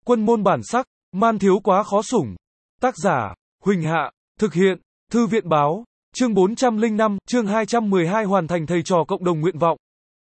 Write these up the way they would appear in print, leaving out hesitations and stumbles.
Quân môn bản sắc, man thiếu quá khó sủng. Tác giả, Huỳnh Hạ, thực hiện, Thư viện báo, chương 405, chương 212 hoàn thành thầy trò cộng đồng nguyện vọng.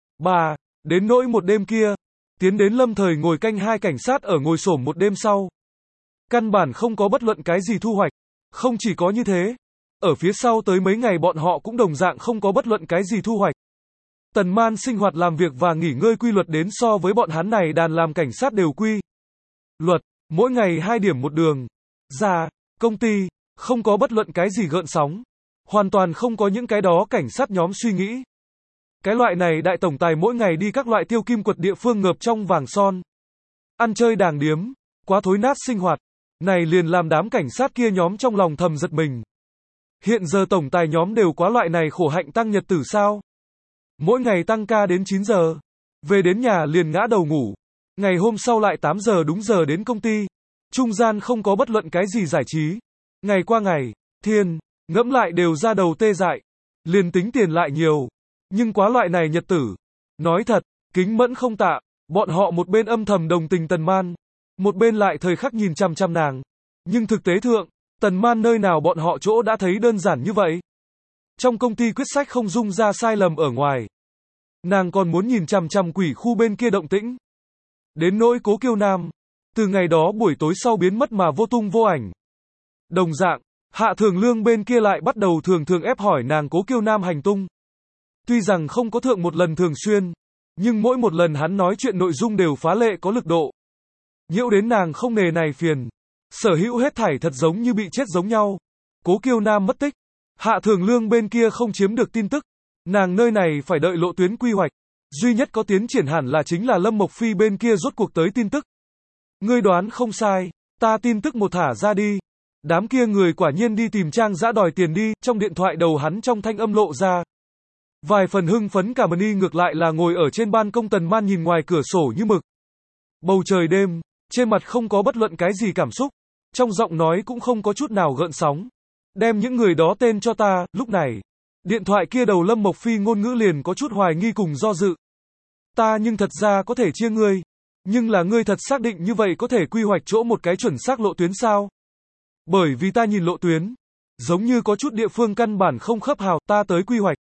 3. Đến nỗi một đêm kia, tiến đến lâm thời ngồi canh hai cảnh sát ở ngồi xổm một đêm sau. Căn bản không có bất luận cái gì thu hoạch. Không chỉ có như thế, ở phía sau tới mấy ngày bọn họ cũng đồng dạng không có bất luận cái gì thu hoạch. Tần Man sinh hoạt làm việc và nghỉ ngơi quy luật đến so với bọn hắn này đàn làm cảnh sát đều quy luật, mỗi ngày 2 điểm một đường. Ra, công ty, không có bất luận cái gì gợn sóng. Hoàn toàn không có những cái đó cảnh sát nhóm suy nghĩ. Cái loại này đại tổng tài mỗi ngày đi các loại tiêu kim quật địa phương ngợp trong vàng son. Ăn chơi đàng điếm, quá thối nát sinh hoạt. Này liền làm đám cảnh sát kia nhóm trong lòng thầm giật mình. Hiện giờ tổng tài nhóm đều quá loại này khổ hạnh tăng nhật tử sao? Mỗi ngày tăng ca đến 9 giờ. Về đến nhà liền ngã đầu ngủ. Ngày hôm sau lại 8 giờ đúng giờ đến công ty. Trung gian không có bất luận cái gì giải trí. Ngày qua ngày, thiên, ngẫm lại đều ra đầu tê dại. Liền tính tiền lại nhiều. Nhưng quá loại này nhật tử. Nói thật, kính mẫn không tạ. Bọn họ một bên âm thầm đồng tình Tần Man. Một bên lại thời khắc nhìn chăm chăm nàng. Nhưng thực tế thượng, Tần Man nơi nào bọn họ chỗ đã thấy đơn giản như vậy. Trong công ty quyết sách không dung ra sai lầm ở ngoài. Nàng còn muốn nhìn chằm chằm quỷ khu bên kia động tĩnh. Đến nỗi Cố Kiêu Nam, từ ngày đó buổi tối sau biến mất mà vô tung vô ảnh. Đồng dạng, Hạ Thường Lương bên kia lại bắt đầu thường thường ép hỏi nàng Cố Kiêu Nam hành tung. Tuy rằng không có thượng một lần thường xuyên, nhưng mỗi một lần hắn nói chuyện nội dung đều phá lệ có lực độ. Nhiễu đến nàng không nề này phiền. Sở hữu hết thảy thật giống như bị chết giống nhau. Cố Kiêu Nam mất tích. Hạ Thường Lương bên kia không chiếm được tin tức. Nàng nơi này phải đợi lộ tuyến quy hoạch. Duy nhất có tiến triển hẳn là chính là Lâm Mộc Phi bên kia rốt cuộc tới tin tức. Ngươi đoán không sai, ta tin tức một thả ra đi. Đám kia người quả nhiên đi tìm Trang Dã đòi tiền đi, trong điện thoại đầu hắn trong thanh âm lộ ra. Vài phần hưng phấn cả Mani ngược lại là ngồi ở trên ban công Tần Man nhìn ngoài cửa sổ như mực. Bầu trời đêm, trên mặt không có bất luận cái gì cảm xúc. Trong giọng nói cũng không có chút nào gợn sóng. Đem những người đó tên cho ta, lúc này. Điện thoại kia đầu Lâm Mộc Phi ngôn ngữ liền có chút hoài nghi cùng do dự. Ta nhưng thật ra có thể chia ngươi. Nhưng là ngươi thật xác định như vậy có thể quy hoạch chỗ một cái chuẩn xác lộ tuyến sao? Bởi vì ta nhìn lộ tuyến. Giống như có chút địa phương căn bản không khớp hào, ta tới quy hoạch.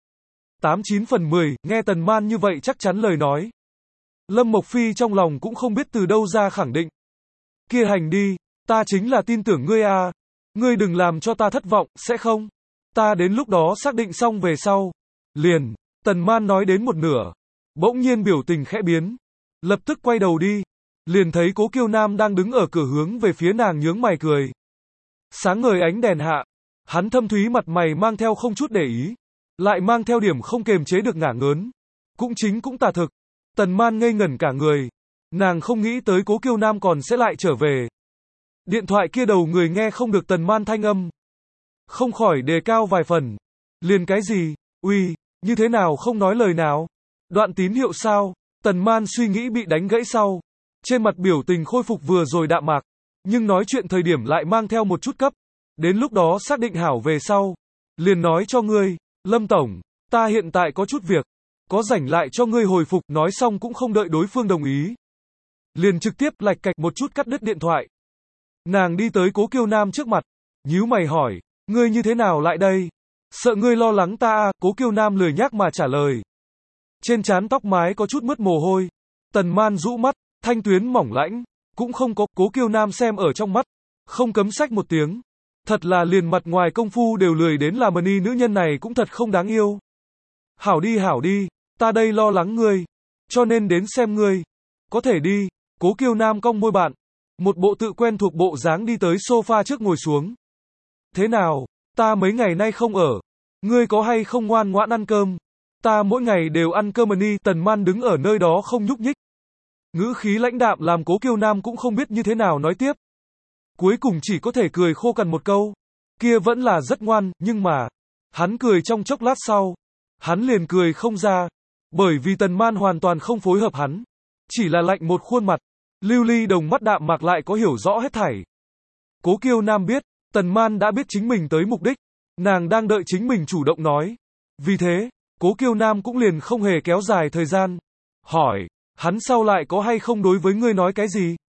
89 phần 10, nghe Tần Man như vậy chắc chắn lời nói. Lâm Mộc Phi trong lòng cũng không biết từ đâu ra khẳng định. Kia hành đi, ta chính là tin tưởng ngươi à. Ngươi đừng làm cho ta thất vọng, sẽ không? Ta đến lúc đó xác định xong về sau. Liền, Tần Man nói đến một nửa. Bỗng nhiên biểu tình khẽ biến. Lập tức quay đầu đi. Liền thấy Cố Kiêu Nam đang đứng ở cửa hướng về phía nàng nhướng mày cười. Sáng ngời ánh đèn hạ. Hắn thâm thúy mặt mày mang theo không chút để ý. Lại mang theo điểm không kềm chế được ngả ngớn. Cũng chính cũng tà thực. Tần Man ngây ngẩn cả người. Nàng không nghĩ tới Cố Kiêu Nam còn sẽ lại trở về. Điện thoại kia đầu người nghe không được Tần Man thanh âm. Không khỏi đề cao vài phần. Liền cái gì? Uy, như thế nào không nói lời nào? Đoạn tín hiệu sao? Tần Man suy nghĩ bị đánh gãy sau. Trên mặt biểu tình khôi phục vừa rồi đạm mạc. Nhưng nói chuyện thời điểm lại mang theo một chút cấp. Đến lúc đó xác định hảo về sau. Liền nói cho ngươi, Lâm Tổng, ta hiện tại có chút việc. Có rảnh lại cho ngươi hồi phục, nói xong cũng không đợi đối phương đồng ý. Liền trực tiếp lạch cạch một chút cắt đứt điện thoại. Nàng đi tới Cố Kiêu Nam trước mặt. Nhíu mày hỏi, ngươi như thế nào lại đây? Sợ ngươi lo lắng ta à? Cố Kiêu Nam lười nhác mà trả lời. Trên trán tóc mái có chút mướt mồ hôi. Tần Man rũ mắt, thanh tuyến mỏng lãnh. Cũng không có, Cố Kiêu Nam xem ở trong mắt. Không cấm xách một tiếng. Thật là liền mặt ngoài công phu đều lười đến làm Mani nữ nhân này cũng thật không đáng yêu. Hảo đi, ta đây lo lắng ngươi. Cho nên đến xem ngươi. Có thể đi. Cố Kiêu Nam cong môi bạn. Một bộ tự quen thuộc bộ dáng đi tới sofa trước ngồi xuống. Thế nào, ta mấy ngày nay không ở. Ngươi có hay không ngoan ngoãn ăn cơm? Ta mỗi ngày đều ăn cơm Mani. Tần Man đứng ở nơi đó không nhúc nhích. Ngữ khí lãnh đạm làm Cố Kiêu Nam cũng không biết như thế nào nói tiếp. Cuối cùng chỉ có thể cười khô cằn một câu. Kia vẫn là rất ngoan, nhưng mà. Hắn cười trong chốc lát sau. Hắn liền cười không ra. Bởi vì Tần Man hoàn toàn không phối hợp hắn. Chỉ là lạnh một khuôn mặt. Lưu ly đồng mắt đạm mạc lại có hiểu rõ hết thảy. Cố Kiêu Nam biết. Tần Man đã biết chính mình tới mục đích. Nàng đang đợi chính mình chủ động nói. Vì thế, Cố Kiêu Nam cũng liền không hề kéo dài thời gian. Hỏi, hắn sau lại có hay không đối với ngươi nói cái gì?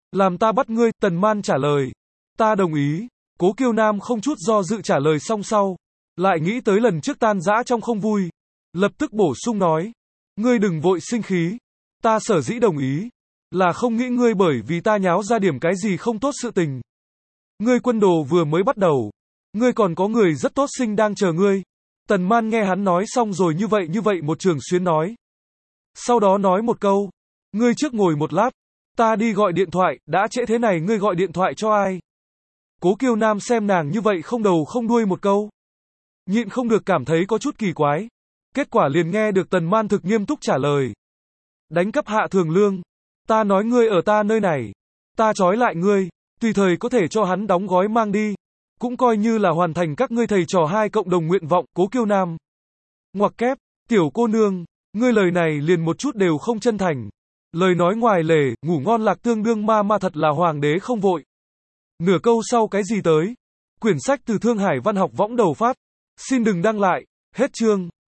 Làm ta bắt ngươi, Tần Man trả lời. Ta đồng ý. Cố Kiêu Nam không chút do dự trả lời xong sau. Lại nghĩ tới lần trước tan rã trong không vui. Lập tức bổ sung nói. Ngươi đừng vội sinh khí. Ta sở dĩ đồng ý. Là không nghĩ ngươi bởi vì ta nháo ra điểm cái gì không tốt sự tình. Ngươi quân đồ vừa mới bắt đầu. Ngươi còn có người rất tốt sinh đang chờ ngươi. Tần Man nghe hắn nói xong rồi như vậy một trường xuyến nói. Sau đó nói một câu. Ngươi trước ngồi một lát. Ta đi gọi điện thoại, đã trễ thế này ngươi gọi điện thoại cho ai? Cố Kiêu Nam xem nàng như vậy không đầu không đuôi một câu. Nhịn không được cảm thấy có chút kỳ quái. Kết quả liền nghe được Tần Man thực nghiêm túc trả lời. Đánh cắp Hạ Thường Lương. Ta nói ngươi ở ta nơi này. Ta trói lại ngươi. Tùy thời có thể cho hắn đóng gói mang đi. Cũng coi như là hoàn thành các ngươi thầy trò hai cộng đồng nguyện vọng. Cố Kiêu Nam. Ngoặc kép. Tiểu cô nương. Ngươi lời này liền một chút đều không chân thành. Lời nói ngoài lề, ngủ ngon lạc tương đương ma thật là hoàng đế không vội. Nửa câu sau cái gì tới? Quyển sách từ Thương Hải Văn học võng đầu phát. Xin đừng đăng lại. Hết chương.